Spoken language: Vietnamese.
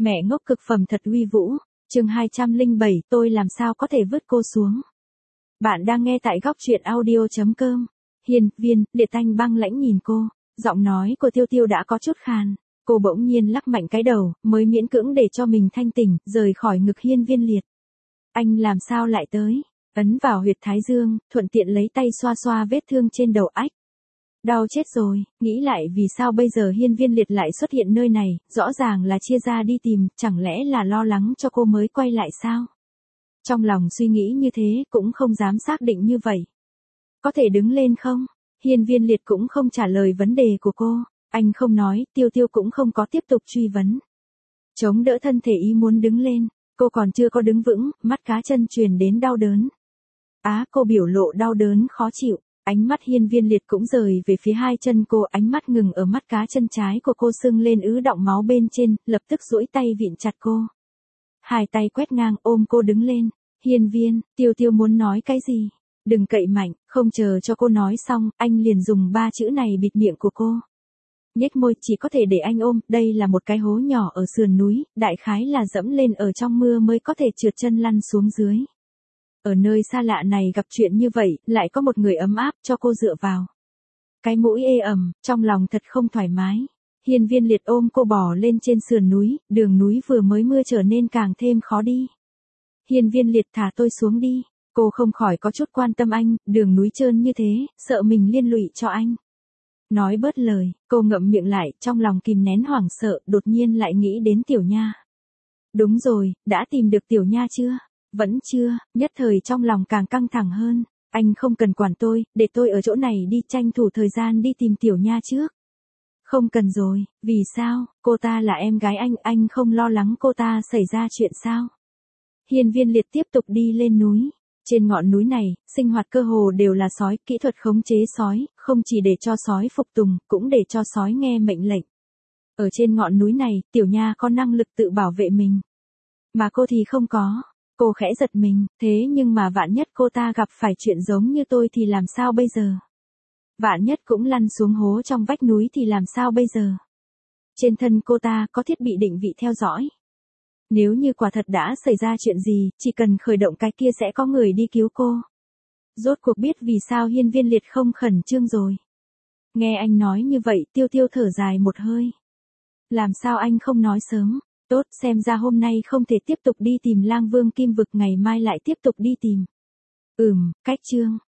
Mẹ ngốc cực phẩm thật uy vũ. Chương 207, tôi làm sao có thể vứt cô xuống. Bạn đang nghe tại góc truyện audio.com. Hiên Viên Liệt Anh băng lãnh nhìn cô, giọng nói của Tiêu Tiêu đã có chút khàn. Cô bỗng nhiên lắc mạnh cái đầu, mới miễn cưỡng để cho mình thanh tỉnh, rời khỏi ngực Hiên Viên Liệt. Anh làm sao lại tới? Ấn vào huyệt thái dương, thuận tiện lấy tay xoa xoa vết thương trên đầu ách. Đau chết rồi, nghĩ lại vì sao bây giờ Hiên Viên Liệt lại xuất hiện nơi này, rõ ràng là chia ra đi tìm, chẳng lẽ là lo lắng cho cô mới quay lại sao? Trong lòng suy nghĩ như thế, cũng không dám xác định như vậy. Có thể đứng lên không? Hiên Viên Liệt cũng không trả lời vấn đề của cô, anh không nói, Tiêu Tiêu cũng không có tiếp tục truy vấn. Chống đỡ thân thể ý muốn đứng lên, cô còn chưa có đứng vững, mắt cá chân truyền đến đau đớn. Cô biểu lộ đau đớn khó chịu. Ánh mắt Hiên Viên Liệt cũng rời về phía hai chân cô, ánh mắt ngừng ở mắt cá chân trái của cô sưng lên ứ đọng máu bên trên, lập tức duỗi tay vịn chặt cô. Hai tay quét ngang ôm cô đứng lên. Hiên Viên, Tiêu Tiêu muốn nói cái gì? Đừng cậy mạnh, không chờ cho cô nói xong, anh liền dùng 3 chữ này bịt miệng của cô. Nhếch môi, chỉ có thể để anh ôm, đây là một cái hố nhỏ ở sườn núi, đại khái là dẫm lên ở trong mưa mới có thể trượt chân lăn xuống dưới. Ở nơi xa lạ này gặp chuyện như vậy, lại có một người ấm áp cho cô dựa vào. Cái mũi ê ẩm, trong lòng thật không thoải mái. Hiên Viên Liệt ôm cô bò lên trên sườn núi, đường núi vừa mới mưa trở nên càng thêm khó đi. Hiên Viên Liệt thả tôi xuống đi. Cô không khỏi có chút quan tâm anh, đường núi trơn như thế, sợ mình liên lụy cho anh. Nói bớt lời, cô ngậm miệng lại, trong lòng kìm nén hoảng sợ, đột nhiên lại nghĩ đến Tiểu Nha. Đúng rồi, đã tìm được Tiểu Nha chưa? Vẫn chưa, nhất thời trong lòng càng căng thẳng hơn. Anh không cần quản tôi, để tôi ở chỗ này đi, tranh thủ thời gian đi tìm Tiểu Nha trước. Không cần rồi, vì sao? Cô ta là em gái anh không lo lắng cô ta xảy ra chuyện sao? Hiên Viên Liệt tiếp tục đi lên núi. Trên ngọn núi này, sinh hoạt cơ hồ đều là sói, kỹ thuật khống chế sói, không chỉ để cho sói phục tùng, cũng để cho sói nghe mệnh lệnh. Ở trên ngọn núi này, Tiểu Nha có năng lực tự bảo vệ mình. Mà cô thì không có. Cô khẽ giật mình, thế nhưng mà vạn nhất cô ta gặp phải chuyện giống như tôi thì làm sao bây giờ? Vạn nhất cũng lăn xuống hố trong vách núi thì làm sao bây giờ? Trên thân cô ta có thiết bị định vị theo dõi. Nếu như quả thật đã xảy ra chuyện gì, chỉ cần khởi động cái kia sẽ có người đi cứu cô. Rốt cuộc biết vì sao Hiên Viên Liệt không khẩn trương rồi. Nghe anh nói như vậy, Tiêu Tiêu thở dài một hơi. Làm sao anh không nói sớm? Tốt, xem ra hôm nay không thể tiếp tục đi tìm Lang Vương Kim Vực, ngày mai lại tiếp tục đi tìm. Cách chương.